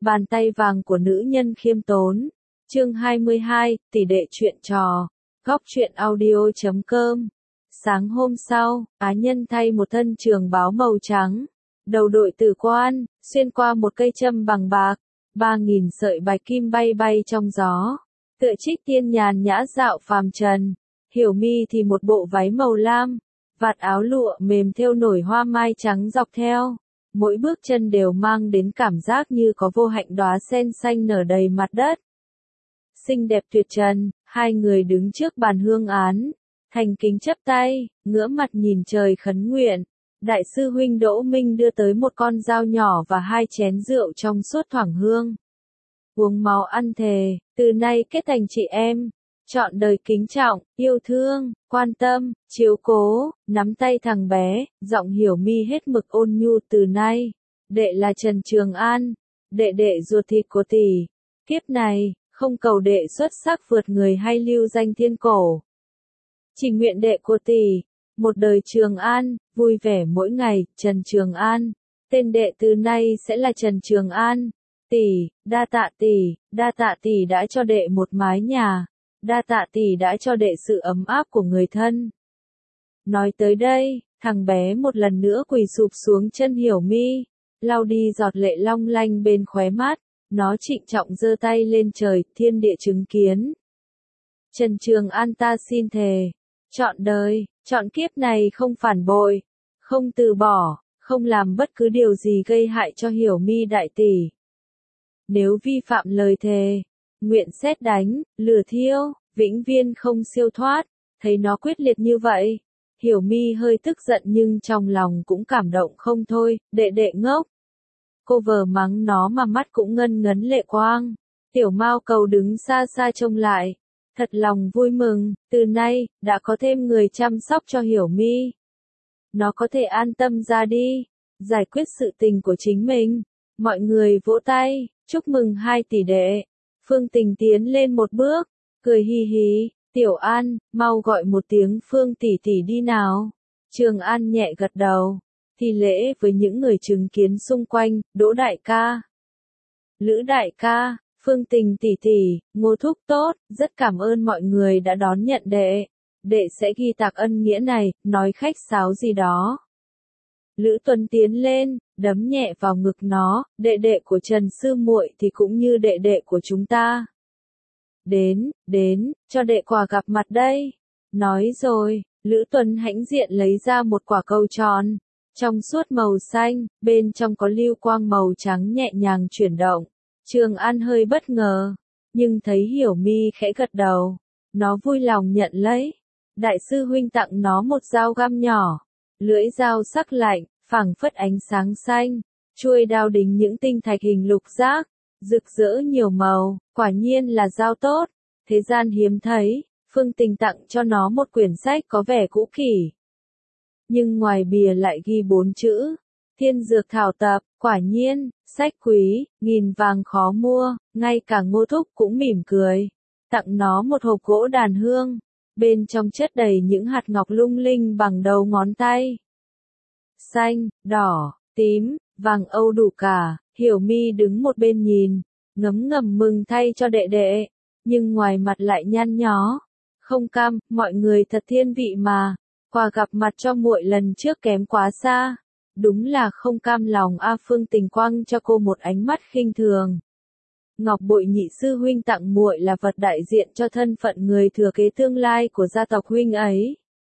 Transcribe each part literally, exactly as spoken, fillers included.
Bàn tay vàng của nữ nhân khiêm tốn. Chương hai mươi hai, tỷ đệ chuyện trò. Góc truyện audio chấm com. Sáng hôm sau, Á Nhân thay một thân trường bào màu trắng, đầu đội tử quan, xuyên qua một cây châm bằng bạc, ba nghìn sợi bạch kim bay bay trong gió, tựa trích tiên nhàn nhã dạo phàm trần. Hiểu Mi thì một bộ váy màu lam, vạt áo lụa mềm thêu nổi hoa mai trắng dọc theo, mỗi bước chân đều mang đến cảm giác như có vô hạnh đóa sen xanh nở đầy mặt đất. Xinh đẹp tuyệt trần, hai người đứng trước bàn hương án, thành kính chắp tay, ngửa mặt nhìn trời khấn nguyện. Đại sư huynh Đỗ Minh đưa tới một con dao nhỏ và hai chén rượu trong suốt thoảng hương. Uống máu ăn thề, từ nay kết thành chị em, trọn đời kính trọng, yêu thương, quan tâm, chiếu cố. Nắm tay thằng bé, giọng Hiểu Mi hết mực ôn nhu. Từ nay, đệ là Trần Trường An, đệ đệ ruột thịt của tỷ. Kiếp này, không cầu đệ xuất sắc vượt người hay lưu danh thiên cổ, chỉ nguyện đệ của tỷ, một đời Trường An, vui vẻ mỗi ngày. Trần Trường An, tên đệ từ nay sẽ là Trần Trường An. Tỷ, đa tạ tỷ, đa tạ tỷ đã cho đệ một mái nhà, đa tạ tỷ đã cho đệ sự ấm áp của người thân. Nói tới đây, thằng bé một lần nữa quỳ sụp xuống chân Hiểu Mi, lau đi giọt lệ long lanh bên khóe mắt. Nó trịnh trọng giơ tay lên trời, thiên địa chứng kiến. Trần Trường An, ta xin thề, trọn đời, trọn kiếp này không phản bội, không từ bỏ, không làm bất cứ điều gì gây hại cho Hiểu Mi đại tỷ. Nếu vi phạm lời thề, nguyện sét đánh, lửa thiêu, vĩnh viễn không siêu thoát. Thấy nó quyết liệt như vậy, Hiểu Mi hơi tức giận nhưng trong lòng cũng cảm động không thôi. Đệ đệ ngốc. Cô vờ mắng nó mà mắt cũng ngân ngấn lệ quang. Tiểu Mao Cầu đứng xa xa trông lại, thật lòng vui mừng, từ nay, đã có thêm người chăm sóc cho Hiểu Mi. Nó có thể an tâm ra đi, giải quyết sự tình của chính mình. Mọi người vỗ tay, chúc mừng hai tỷ đệ. Phương Tình tiến lên một bước, cười hi hí. Tiểu An, mau gọi một tiếng Phương tỷ tỷ đi nào. Trường An nhẹ gật đầu, thi lễ với những người chứng kiến xung quanh. Đỗ đại ca, Lữ đại ca, Phương Tình tỷ tỷ, Ngô thúc tốt, rất cảm ơn mọi người đã đón nhận đệ. Đệ sẽ ghi tạc ân nghĩa này. Nói khách sáo gì đó. Lữ Tuấn tiến lên, đấm nhẹ vào ngực nó. Đệ đệ của Trần sư muội thì cũng như đệ đệ của chúng ta. Đến, đến, cho đệ quà gặp mặt đây. Nói rồi, Lữ Tuấn hãnh diện lấy ra một quả cầu tròn, trong suốt màu xanh, bên trong có lưu quang màu trắng nhẹ nhàng chuyển động. Trường An hơi bất ngờ, nhưng thấy Hiểu Mi khẽ gật đầu, nó vui lòng nhận lấy. Đại sư huynh tặng nó một dao găm nhỏ, lưỡi dao sắc lạnh, phảng phất ánh sáng xanh, chuôi đao đính những tinh thạch hình lục giác, rực rỡ nhiều màu, quả nhiên là dao tốt, thế gian hiếm thấy. Phương Tình tặng cho nó một quyển sách có vẻ cũ kỹ, nhưng ngoài bìa lại ghi bốn chữ, Thiên Dược Thảo Tập. Quả nhiên, sách quý, nghìn vàng khó mua. Ngay cả Ngô thúc cũng mỉm cười, tặng nó một hộp gỗ đàn hương, bên trong chất đầy những hạt ngọc lung linh bằng đầu ngón tay. Xanh, đỏ, tím, vàng âu đủ cả. Hiểu Mi đứng một bên nhìn, ngấm ngầm mừng thay cho đệ đệ, nhưng ngoài mặt lại nhăn nhó, không cam. Mọi người thật thiên vị mà, quà gặp mặt cho muội lần trước kém quá xa, đúng là không cam lòng a. Phương Tình quăng cho cô một ánh mắt khinh thường. Ngọc bội nhị sư huynh tặng muội là vật đại diện cho thân phận người thừa kế tương lai của gia tộc huynh ấy.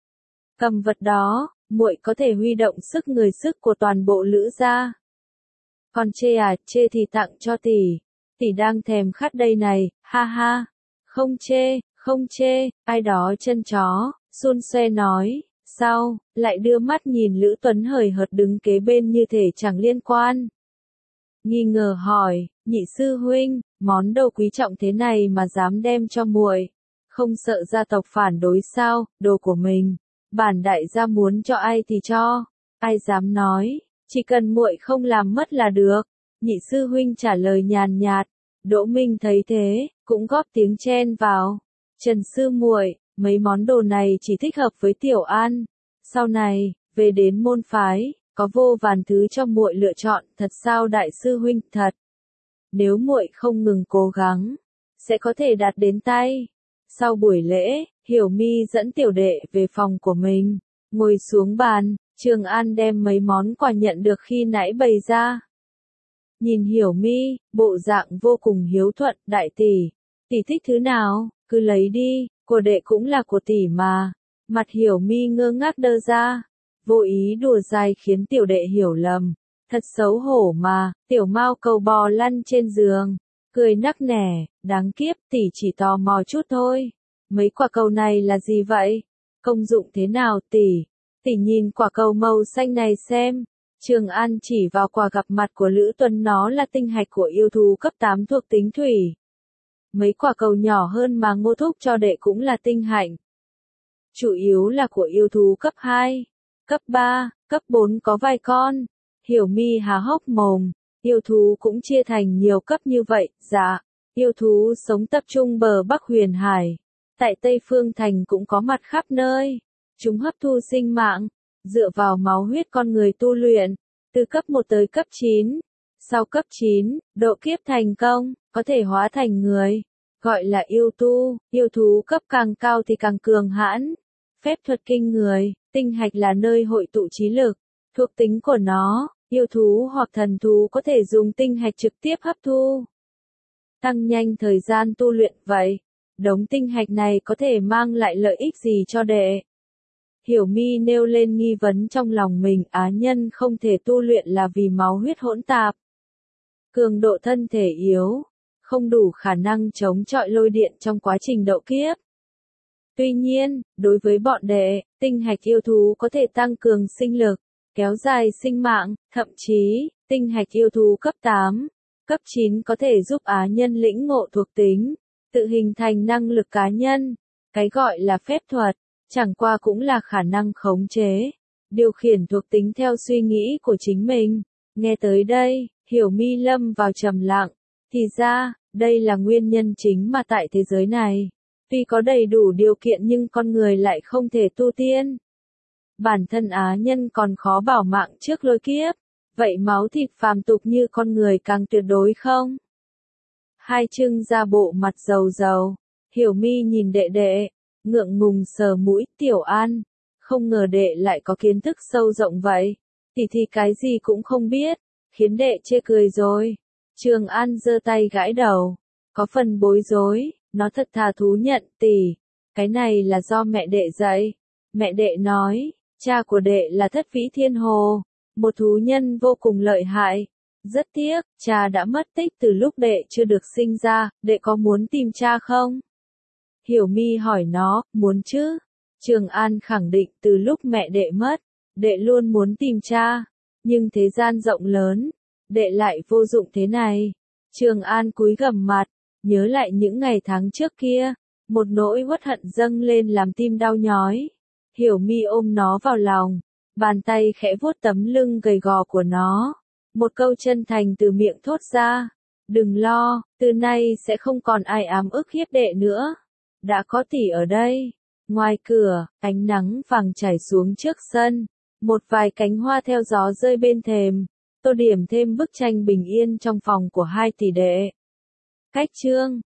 Cầm vật đó, muội có thể huy động sức người sức của toàn bộ Lữ gia. Còn chê à, chê thì tặng cho tỷ, tỷ đang thèm khát đây này, ha ha. Không chê, không chê. Ai đó chân chó, xun xoe nói, sau, lại đưa mắt nhìn Lữ Tuấn hời hợt đứng kế bên như thể chẳng liên quan. Nghi ngờ hỏi, nhị sư huynh, món đồ quý trọng thế này mà dám đem cho muội, không sợ gia tộc phản đối sao? Đồ của mình, bản đại gia muốn cho ai thì cho, ai dám nói, chỉ cần muội không làm mất là được. Nhị sư huynh trả lời nhàn nhạt. Đỗ Minh thấy thế, cũng góp tiếng chen vào. Trần sư muội, mấy món đồ này chỉ thích hợp với Tiểu An. Sau này, về đến môn phái, có vô vàn thứ cho muội lựa chọn. Thật sao đại sư huynh? Thật. nếu muội không ngừng cố gắng, sẽ có thể đạt đến tay. Sau buổi lễ, Hiểu My dẫn tiểu đệ về phòng của mình, ngồi xuống bàn, Trường An đem mấy món quà nhận được khi nãy bày ra. Nhìn Hiểu My, bộ dạng vô cùng hiếu thuận, đại tỷ, tỷ thích thứ nào, cứ lấy đi, của đệ cũng là của tỷ mà. Mặt Hiểu My ngơ ngác đơ ra, vô ý đùa dai khiến tiểu đệ hiểu lầm. Thật xấu hổ mà, tiểu Mao cầu bò lăn trên giường, cười nắc nẻ, đáng kiếp, tỷ chỉ tò mò chút thôi. Mấy quả cầu này là gì vậy? Công dụng thế nào tỷ? Tỷ nhìn quả cầu màu xanh này xem. Trường An chỉ vào quả gặp mặt của Lữ Tuấn, nó là tinh hạch của yêu thú cấp tám thuộc tính thủy. Mấy quả cầu nhỏ hơn mà Ngô Thúc cho đệ cũng là tinh hạnh. Chủ yếu là của yêu thú cấp hai, cấp ba, cấp bốn có vài con. Hiểu My há hốc mồm, yêu thú cũng chia thành nhiều cấp như vậy, dạ. Yêu thú sống tập trung bờ Bắc Huyền Hải. Tại Tây Phương Thành cũng có mặt khắp nơi. Chúng hấp thu sinh mạng, dựa vào máu huyết con người tu luyện, từ cấp một tới cấp chín. Sau cấp chín, độ kiếp thành công, có thể hóa thành người, gọi là yêu tu. Yêu thú cấp càng cao thì càng cường hãn, phép thuật kinh người. Tinh hạch là nơi hội tụ trí lực, thuộc tính của nó, yêu thú hoặc thần thú có thể dùng tinh hạch trực tiếp hấp thu, tăng nhanh thời gian tu luyện. Vậy, đống tinh hạch này có thể mang lại lợi ích gì cho đệ? Hiểu My nêu lên nghi vấn trong lòng mình, á nhân không thể tu luyện là vì máu huyết hỗn tạp, cường độ thân thể yếu, không đủ khả năng chống chọi lôi điện trong quá trình độ kiếp. Tuy nhiên, đối với bọn đệ, tinh hạch yêu thú có thể tăng cường sinh lực, kéo dài sinh mạng, thậm chí, tinh hạch yêu thú cấp tám, cấp chín có thể giúp á nhân lĩnh ngộ thuộc tính, tự hình thành năng lực cá nhân. Cái gọi là phép thuật, chẳng qua cũng là khả năng khống chế, điều khiển thuộc tính theo suy nghĩ của chính mình. Nghe tới đây, Hiểu My lâm vào trầm lặng, thì ra, đây là nguyên nhân chính mà tại thế giới này, tuy có đầy đủ điều kiện nhưng con người lại không thể tu tiên. Bản thân á nhân còn khó bảo mạng trước lôi kiếp, vậy máu thịt phàm tục như con người càng tuyệt đối không? Hai Trưng ra bộ mặt dầu dầu, Hiểu My nhìn đệ đệ, ngượng ngùng sờ mũi. Tiểu An, không ngờ đệ lại có kiến thức sâu rộng vậy, tỷ thì cái gì cũng không biết, khiến đệ chê cười rồi. Trường An giơ tay gãi đầu, có phần bối rối, nó thật thà thú nhận, tỷ, cái này là do mẹ đệ dạy. Mẹ đệ nói, cha của đệ là Thất Vĩ Thiên Hồ, một thú nhân vô cùng lợi hại. Rất tiếc, cha đã mất tích từ lúc đệ chưa được sinh ra, đệ có muốn tìm cha không? Hiểu My hỏi nó, muốn chứ. Trường An khẳng định từ lúc mẹ đệ mất, đệ luôn muốn tìm cha, nhưng thế gian rộng lớn, đệ lại vô dụng thế này. Trường An cúi gằm mặt, nhớ lại những ngày tháng trước kia, một nỗi uất hận dâng lên làm tim đau nhói. Hiểu My ôm nó vào lòng, bàn tay khẽ vuốt tấm lưng gầy gò của nó. Một câu chân thành từ miệng thốt ra, đừng lo, từ nay sẽ không còn ai ám ức hiếp đệ nữa. Đã có tỷ ở đây. Ngoài cửa, ánh nắng vàng chảy xuống trước sân, một vài cánh hoa theo gió rơi bên thềm, tô điểm thêm bức tranh bình yên trong phòng của hai tỷ đệ. Cách chương